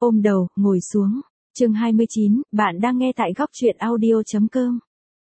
ôm đầu, ngồi xuống. Chương 29, bạn đang nghe tại góc truyện audio.com.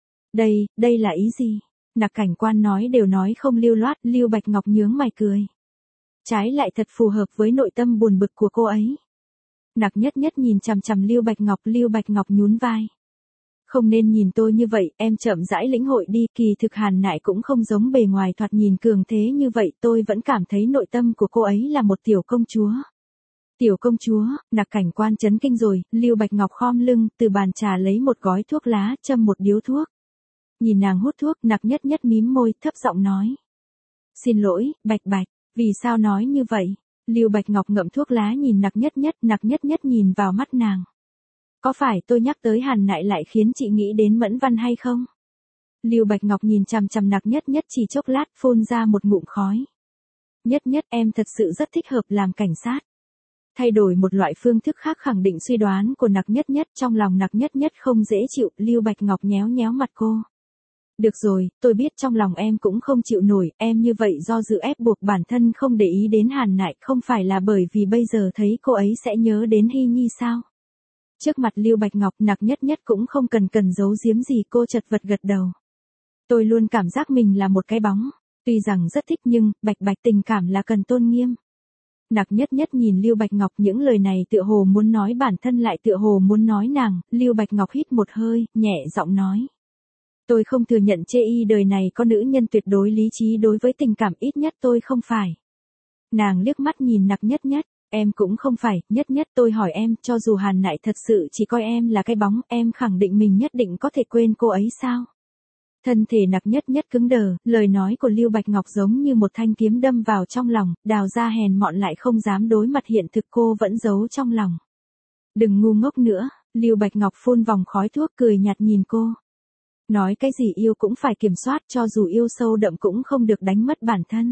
Đây là ý gì? Nặc Cảnh Quan nói đều nói không lưu loát, Lưu Bạch Ngọc nhướng mày cười. Trái lại thật phù hợp với nội tâm buồn bực của cô ấy. Nặc Nhất Nhất nhìn chằm chằm Lưu Bạch Ngọc nhún vai. Không nên nhìn tôi như vậy, em chậm rãi lĩnh hội đi, kỳ thực Hàn Nại cũng không giống bề ngoài thoạt nhìn cường thế như vậy, tôi vẫn cảm thấy nội tâm của cô ấy là một tiểu công chúa. Tiểu công chúa, Nặc Cảnh Quan chấn kinh rồi, Lưu Bạch Ngọc khom lưng, từ bàn trà lấy một gói thuốc lá, châm một điếu thuốc. Nhìn nàng hút thuốc, Nặc Nhất Nhất mím môi, thấp giọng nói. Xin lỗi, Bạch, vì sao nói như vậy? Lưu Bạch Ngọc ngậm thuốc lá nhìn Nặc Nhất Nhất nhìn vào mắt nàng. Có phải tôi nhắc tới Hàn Nại lại khiến chị nghĩ đến Mẫn Văn hay không? Lưu Bạch Ngọc nhìn chằm chằm Nặc Nhất Nhất chỉ chốc lát, phun ra một ngụm khói. Nhất Nhất, em thật sự rất thích hợp làm cảnh sát. Thay đổi một loại phương thức khác khẳng định suy đoán của Nặc Nhất Nhất, trong lòng Nặc Nhất Nhất không dễ chịu, Lưu Bạch Ngọc nhéo nhéo mặt cô. Được rồi, tôi biết trong lòng em cũng không chịu nổi, em như vậy do dự ép buộc bản thân không để ý đến Hàn Nại, không phải là bởi vì bây giờ thấy cô ấy sẽ nhớ đến Hy Nhi sao? Trước mặt Lưu Bạch Ngọc, Nặc Nhất Nhất cũng không cần giấu giếm gì, cô chật vật gật đầu. Tôi luôn cảm giác mình là một cái bóng, tuy rằng rất thích nhưng, Bạch tình cảm là cần tôn nghiêm. Nặc Nhất Nhất nhìn Lưu Bạch Ngọc, những lời này tựa hồ muốn nói bản thân lại tựa hồ muốn nói nàng, Lưu Bạch Ngọc hít một hơi, nhẹ giọng nói. Tôi không thừa nhận chê y đời này có nữ nhân tuyệt đối lý trí đối với tình cảm, ít nhất tôi không phải. Nàng liếc mắt nhìn Nặc Nhất Nhất, em cũng không phải, Nhất Nhất tôi hỏi em, cho dù Hàn Nại thật sự chỉ coi em là cái bóng, em khẳng định mình nhất định có thể quên cô ấy sao? Thân thể Nặc Nhất Nhất cứng đờ, lời nói của Lưu Bạch Ngọc giống như một thanh kiếm đâm vào trong lòng, đào ra hèn mọn lại không dám đối mặt hiện thực, cô vẫn giấu trong lòng. Đừng ngu ngốc nữa, Lưu Bạch Ngọc phun vòng khói thuốc cười nhạt nhìn cô. Nói cái gì yêu cũng phải kiểm soát, cho dù yêu sâu đậm cũng không được đánh mất bản thân.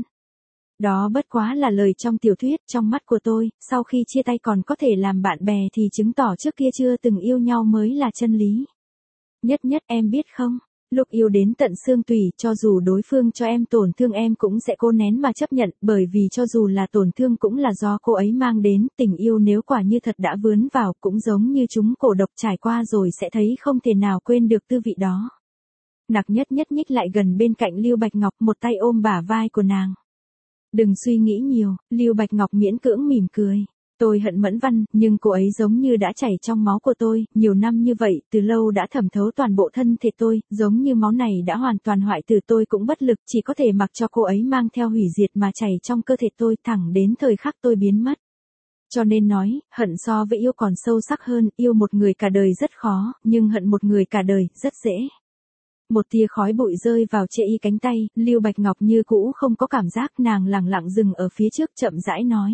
Đó bất quá là lời trong tiểu thuyết, trong mắt của tôi, sau khi chia tay còn có thể làm bạn bè thì chứng tỏ trước kia chưa từng yêu nhau mới là chân lý. Nhất Nhất em biết không, lúc yêu đến tận xương tủy, cho dù đối phương cho em tổn thương em cũng sẽ cố nén mà chấp nhận, bởi vì cho dù là tổn thương cũng là do cô ấy mang đến, tình yêu nếu quả như thật đã vướng vào cũng giống như chúng cổ độc, trải qua rồi sẽ thấy không thể nào quên được tư vị đó. Nặc Nhất Nhất nhích lại gần bên cạnh Lưu Bạch Ngọc, một tay ôm bả vai của nàng. Đừng suy nghĩ nhiều, Lưu Bạch Ngọc miễn cưỡng mỉm cười. Tôi hận Mẫn Văn, nhưng cô ấy giống như đã chảy trong máu của tôi, nhiều năm như vậy, từ lâu đã thẩm thấu toàn bộ thân thể tôi, giống như máu này đã hoàn toàn hoại tử, tôi cũng bất lực, chỉ có thể mặc cho cô ấy mang theo hủy diệt mà chảy trong cơ thể tôi, thẳng đến thời khắc tôi biến mất. Cho nên nói, hận so với yêu còn sâu sắc hơn, yêu một người cả đời rất khó, nhưng hận một người cả đời, rất dễ. Một tia khói bụi rơi vào chê y cánh tay, Lưu Bạch Ngọc như cũ không có cảm giác, nàng lẳng lặng dừng ở phía trước chậm rãi nói.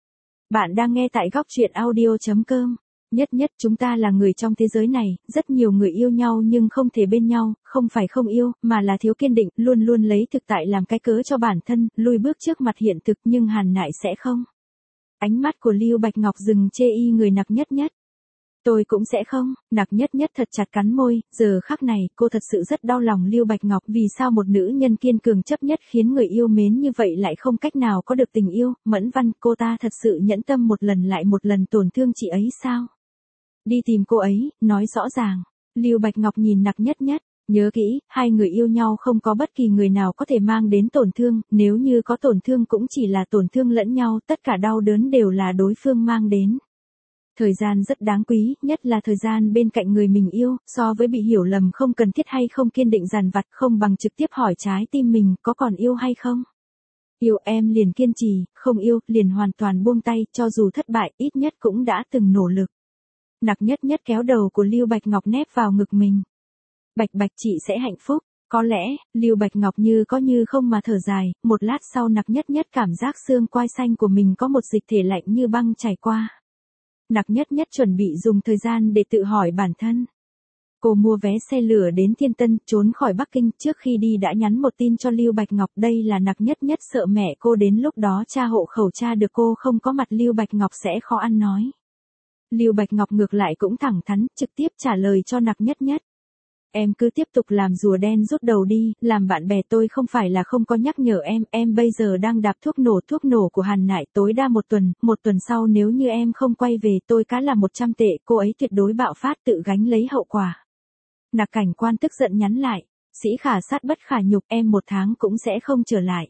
Bạn đang nghe tại góc truyện audio.com. Nhất Nhất, chúng ta là người trong thế giới này, rất nhiều người yêu nhau nhưng không thể bên nhau, không phải không yêu, mà là thiếu kiên định, luôn luôn lấy thực tại làm cái cớ cho bản thân, lui bước trước mặt hiện thực, nhưng Hàn Nại sẽ không. Ánh mắt của Lưu Bạch Ngọc dừng chê y người Nặc Nhất Nhất. Tôi cũng sẽ không, Nặc Nhất Nhất thật chặt cắn môi, giờ khắc này, cô thật sự rất đau lòng Lưu Bạch Ngọc, vì sao một nữ nhân kiên cường chấp nhất khiến người yêu mến như vậy lại không cách nào có được tình yêu, Mẫn Văn, cô ta thật sự nhẫn tâm một lần lại một lần tổn thương chị ấy sao? Đi tìm cô ấy, nói rõ ràng. Lưu Bạch Ngọc nhìn Nặc Nhất Nhất, nhớ kỹ, hai người yêu nhau không có bất kỳ người nào có thể mang đến tổn thương, nếu như có tổn thương cũng chỉ là tổn thương lẫn nhau, tất cả đau đớn đều là đối phương mang đến. Thời gian rất đáng quý, nhất là thời gian bên cạnh người mình yêu, so với bị hiểu lầm không cần thiết hay không kiên định dằn vặt, không bằng trực tiếp hỏi trái tim mình có còn yêu hay không. Yêu em liền kiên trì, không yêu liền hoàn toàn buông tay, cho dù thất bại ít nhất cũng đã từng nỗ lực. Nặc Nhất Nhất kéo đầu của Lưu Bạch Ngọc nép vào ngực mình. Bạch chị sẽ hạnh phúc. Có lẽ, Lưu Bạch Ngọc như có như không mà thở dài, một lát sau Nặc Nhất Nhất cảm giác xương quai xanh của mình có một dịch thể lạnh như băng chảy qua. Nặc Nhất Nhất chuẩn bị dùng thời gian để tự hỏi bản thân. Cô mua vé xe lửa đến Thiên Tân, trốn khỏi Bắc Kinh, trước khi đi đã nhắn một tin cho Lưu Bạch Ngọc, đây là Nặc Nhất Nhất sợ mẹ cô đến lúc đó tra hộ khẩu tra được cô không có mặt Lưu Bạch Ngọc sẽ khó ăn nói. Lưu Bạch Ngọc ngược lại cũng thẳng thắn, trực tiếp trả lời cho Nặc Nhất Nhất. Em cứ tiếp tục làm rùa đen rút đầu đi, làm bạn bè tôi không phải là không có nhắc nhở em bây giờ đang đạp thuốc nổ của Hàn Nại tối đa một tuần sau nếu như em không quay về tôi cá là 100 tệ, cô ấy tuyệt đối bạo phát tự gánh lấy hậu quả. Nặc cảnh quan tức giận nhắn lại, sĩ khả sát bất khả nhục, em 1 tháng cũng sẽ không trở lại.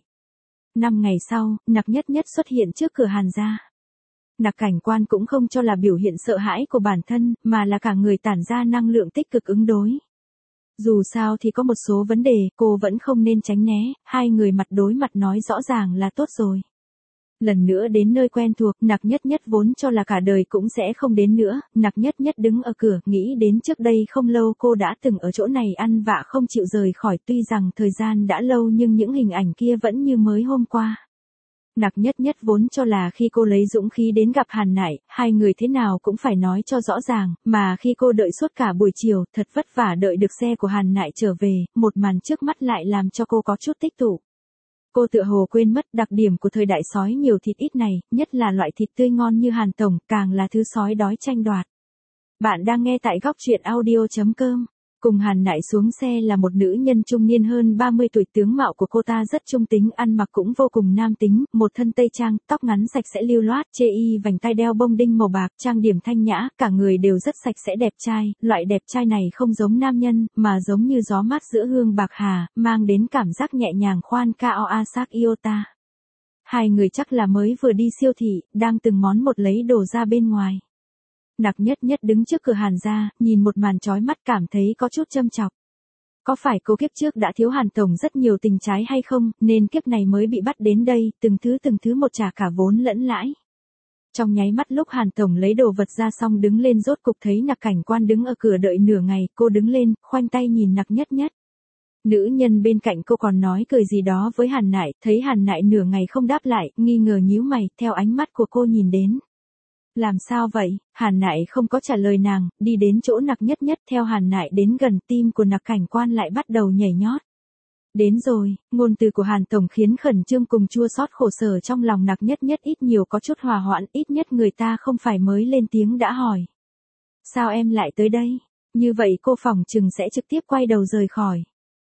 5 ngày sau, Nặc Nhất Nhất xuất hiện trước cửa Hàn gia. Nặc cảnh quan cũng không cho là biểu hiện sợ hãi của bản thân, mà là cả người tản ra năng lượng tích cực ứng đối. Dù sao thì có một số vấn đề, cô vẫn không nên tránh né, hai người mặt đối mặt nói rõ ràng là tốt rồi. Lần nữa đến nơi quen thuộc, Nặc Nhất Nhất vốn cho là cả đời cũng sẽ không đến nữa, Nặc Nhất Nhất đứng ở cửa, nghĩ đến trước đây không lâu cô đã từng ở chỗ này ăn vạ không chịu rời khỏi, tuy rằng thời gian đã lâu nhưng những hình ảnh kia vẫn như mới hôm qua. Nặc Nhất Nhất vốn cho là khi cô lấy dũng khí đến gặp Hàn Nại, hai người thế nào cũng phải nói cho rõ ràng, mà khi cô đợi suốt cả buổi chiều, thật vất vả đợi được xe của Hàn Nại trở về, một màn trước mắt lại làm cho cô có chút tích tụ. Cô tựa hồ quên mất đặc điểm của thời đại sói nhiều thịt ít này, nhất là loại thịt tươi ngon như Hàn Tổng, càng là thứ sói đói tranh đoạt. Bạn đang nghe tại góc truyện audio.com. Cùng Hàn Nại xuống xe là một nữ nhân trung niên hơn 30 tuổi, tướng mạo của cô ta rất trung tính, ăn mặc cũng vô cùng nam tính, một thân tây trang, tóc ngắn sạch sẽ lưu loát, chê y vành tai đeo bông đinh màu bạc, trang điểm thanh nhã, cả người đều rất sạch sẽ đẹp trai, loại đẹp trai này không giống nam nhân, mà giống như gió mát giữa hương bạc hà, mang đến cảm giác nhẹ nhàng khoan cao asak iota. Hai người chắc là mới vừa đi siêu thị, đang từng món một lấy đồ ra bên ngoài. Nặc Nhất Nhất đứng trước cửa Hàn gia, nhìn một màn chói mắt cảm thấy có chút châm chọc. Có phải cô kiếp trước đã thiếu Hàn Tổng rất nhiều tình trái hay không, nên kiếp này mới bị bắt đến đây, từng thứ một trả cả vốn lẫn lãi. Trong nháy mắt lúc Hàn Tổng lấy đồ vật ra xong đứng lên, rốt cục thấy Nặc cảnh quan đứng ở cửa đợi nửa ngày, cô đứng lên, khoanh tay nhìn Nặc Nhất Nhất. Nữ nhân bên cạnh cô còn nói cười gì đó với Hàn Nại, thấy Hàn Nại nửa ngày không đáp lại, nghi ngờ nhíu mày, theo ánh mắt của cô nhìn đến. Làm sao vậy? Hàn Nại không có trả lời nàng, đi đến chỗ Nặc Nhất Nhất, theo Hàn Nại đến gần, tim của Nặc cảnh quan lại bắt đầu nhảy nhót. Đến rồi, ngôn từ của Hàn Tổng khiến khẩn trương cùng chua xót khổ sở trong lòng Nặc Nhất Nhất ít nhiều có chút hòa hoãn, ít nhất người ta không phải mới lên tiếng đã hỏi. Sao em lại tới đây? Như vậy cô phỏng chừng sẽ trực tiếp quay đầu rời khỏi.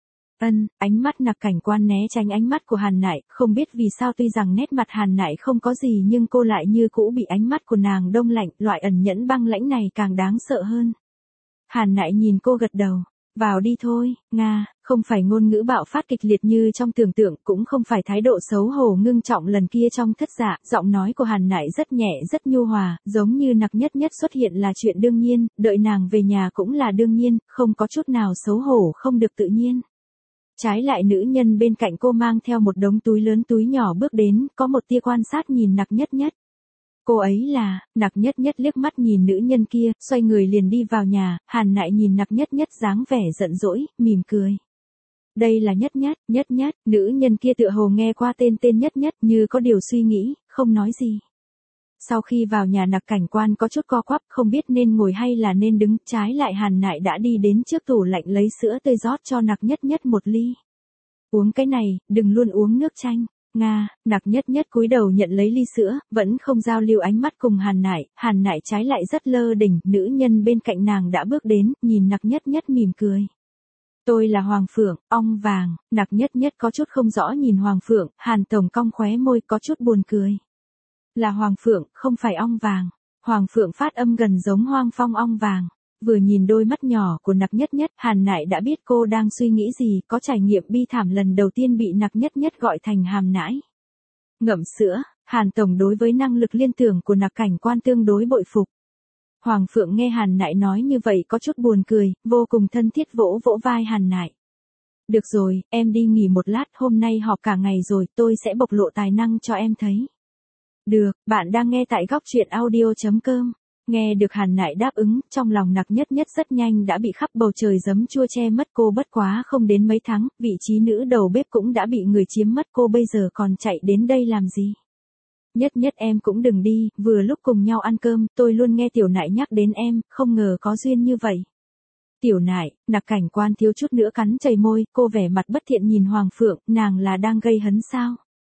Ánh mắt Nặc cảnh quan né tránh ánh mắt của Hàn Nại, không biết vì sao tuy rằng nét mặt Hàn Nại không có gì nhưng cô lại như cũ bị ánh mắt của nàng đông lạnh, loại ẩn nhẫn băng lãnh này càng đáng sợ hơn. Hàn Nại nhìn cô gật đầu, vào đi thôi, Nga, không phải ngôn ngữ bạo phát kịch liệt như trong tưởng tượng, cũng không phải thái độ xấu hổ ngưng trọng lần kia trong Thất Dạ, giọng nói của Hàn Nại rất nhẹ rất nhu hòa, giống như Nặc Nhất Nhất xuất hiện là chuyện đương nhiên, đợi nàng về nhà cũng là đương nhiên, không có chút nào xấu hổ không được tự nhiên. Trái lại nữ nhân bên cạnh cô mang theo một đống túi lớn túi nhỏ bước đến, có một tia quan sát nhìn Nặc Nhất Nhất. Cô ấy là, Nặc Nhất Nhất liếc mắt nhìn nữ nhân kia, xoay người liền đi vào nhà, Hàn Nại nhìn Nặc Nhất Nhất dáng vẻ giận dỗi, mỉm cười. Đây là Nhất Nhất, nữ nhân kia tựa hồ nghe qua tên Nhất Nhất như có điều suy nghĩ, không nói gì. Sau khi vào nhà Nặc cảnh quan có chút co quắp, không biết nên ngồi hay là nên đứng, trái lại Hàn Nại đã đi đến trước tủ lạnh lấy sữa tươi rót cho Nặc Nhất Nhất một ly. Uống cái này, đừng luôn uống nước chanh. Nga, Nặc Nhất Nhất cúi đầu nhận lấy ly sữa, vẫn không giao lưu ánh mắt cùng Hàn Nại trái lại rất lơ đỉnh, nữ nhân bên cạnh nàng đã bước đến, nhìn Nặc Nhất Nhất mỉm cười. Tôi là Hoàng Phượng, ong vàng, Nặc Nhất Nhất có chút không rõ nhìn Hoàng Phượng, Hàn Tổng cong khóe môi có chút buồn cười. Là Hoàng Phượng, không phải ong vàng. Hoàng Phượng phát âm gần giống Hoang Phong ong vàng. Vừa nhìn đôi mắt nhỏ của Nặc Nhất Nhất, Hàn Nại đã biết cô đang suy nghĩ gì, có trải nghiệm bi thảm lần đầu tiên bị Nặc Nhất Nhất gọi thành hàm nãi. Ngậm sữa, Hàn Tổng đối với năng lực liên tưởng của Nặc cảnh quan tương đối bội phục. Hoàng Phượng nghe Hàn Nại nói như vậy có chút buồn cười, vô cùng thân thiết vỗ vỗ vai Hàn Nại. Được rồi, em đi nghỉ một lát, hôm nay họp cả ngày rồi, tôi sẽ bộc lộ tài năng cho em thấy. Được, bạn đang nghe tại góc truyện audio.com. Nghe được Hàn Nại đáp ứng, trong lòng Nặc Nhất Nhất rất nhanh đã bị khắp bầu trời giấm chua che mất, cô bất quá không đến mấy tháng, vị trí nữ đầu bếp cũng đã bị người chiếm mất, cô bây giờ còn chạy đến đây làm gì? Nhất Nhất em cũng đừng đi, vừa lúc cùng nhau ăn cơm, tôi luôn nghe Tiểu Nại nhắc đến em, không ngờ có duyên như vậy. Tiểu Nại, Nặc cảnh quan thiếu chút nữa cắn chảy môi, cô vẻ mặt bất thiện nhìn Hoàng Phượng, nàng là đang gây hấn sao?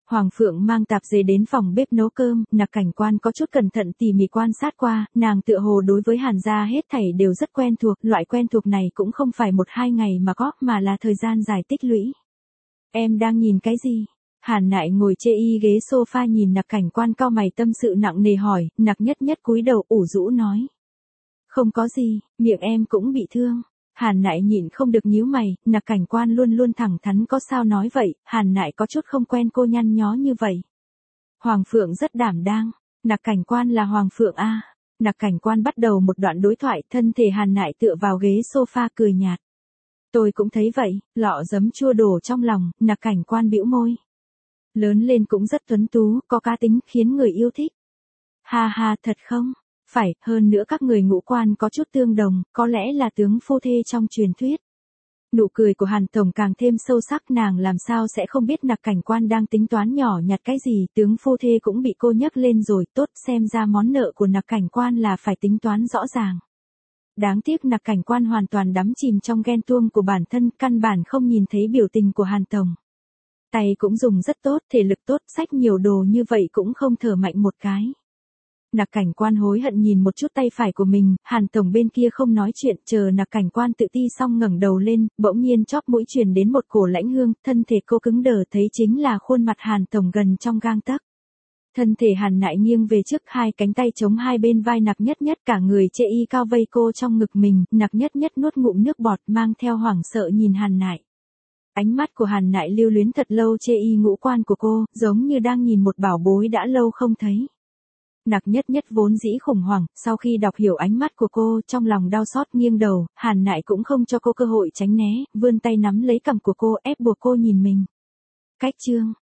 Hoàng Phượng mang tạp dề đến phòng bếp nấu cơm, Nặc Cảnh Quan có chút cẩn thận tỉ mỉ quan sát qua, nàng tựa hồ đối với Hàn gia hết thảy đều rất quen thuộc, loại quen thuộc này cũng không phải 1-2 ngày mà có, mà là thời gian dài tích lũy. Em đang nhìn cái gì? Hàn Nại ngồi chê y ghế sofa nhìn Nặc Cảnh Quan cau mày tâm sự nặng nề hỏi, Nặc Nhất Nhất cúi đầu ủ rũ nói. Không có gì, miệng em cũng bị thương. Hàn Nại nhịn không được nhíu mày, Nặc Cảnh Quan luôn luôn thẳng thắn có sao nói vậy, Hàn Nại có chút không quen cô nhăn nhó như vậy. Hoàng Phượng rất đảm đang, Nặc Cảnh Quan là Hoàng Phượng a. Nặc Cảnh Quan bắt đầu một đoạn đối thoại, thân thể Hàn Nại tựa vào ghế sofa cười nhạt. Tôi cũng thấy vậy, lọ giấm chua đổ trong lòng, Nặc Cảnh Quan bĩu môi. Lớn lên cũng rất tuấn tú, có cá tính khiến người yêu thích. Ha ha, thật không? Phải, hơn nữa các người ngũ quan có chút tương đồng, có lẽ là tướng phu thê trong truyền thuyết. Nụ cười của Hàn Tổng càng thêm sâu sắc, nàng làm sao sẽ không biết Nặc Cảnh Quan đang tính toán nhỏ nhặt cái gì, tướng phu thê cũng bị cô nhắc lên rồi, tốt xem ra món nợ của Nặc Cảnh Quan là phải tính toán rõ ràng. Đáng tiếc Nặc Cảnh Quan hoàn toàn đắm chìm trong ghen tuông của bản thân, căn bản không nhìn thấy biểu tình của Hàn Tổng. Tay cũng dùng rất tốt, thể lực tốt, xách nhiều đồ như vậy cũng không thở mạnh một cái. Nặc Cảnh Quan hối hận nhìn một chút tay phải của mình, Hàn Tổng bên kia không nói chuyện, chờ Nặc Cảnh Quan tự ti xong ngẩng đầu lên, bỗng nhiên chóp mũi truyền đến một cổ lãnh hương, thân thể cô cứng đờ thấy chính là khuôn mặt Hàn Tổng gần trong gang tấc. Thân thể Hàn Nại nghiêng về trước, hai cánh tay chống hai bên vai Nặc Nhất Nhất, cả người chê y cao vây cô trong ngực mình, Nặc Nhất Nhất nuốt ngụm nước bọt mang theo hoảng sợ nhìn Hàn Nại. Ánh mắt của Hàn Nại lưu luyến thật lâu chê y ngũ quan của cô, giống như đang nhìn một bảo bối đã lâu không thấy. Nặc Nhất Nhất vốn dĩ khủng hoảng, sau khi đọc hiểu ánh mắt của cô, trong lòng đau xót nghiêng đầu, Hàn Nại cũng không cho cô cơ hội tránh né, vươn tay nắm lấy cằm của cô, ép buộc cô nhìn mình. Cách chương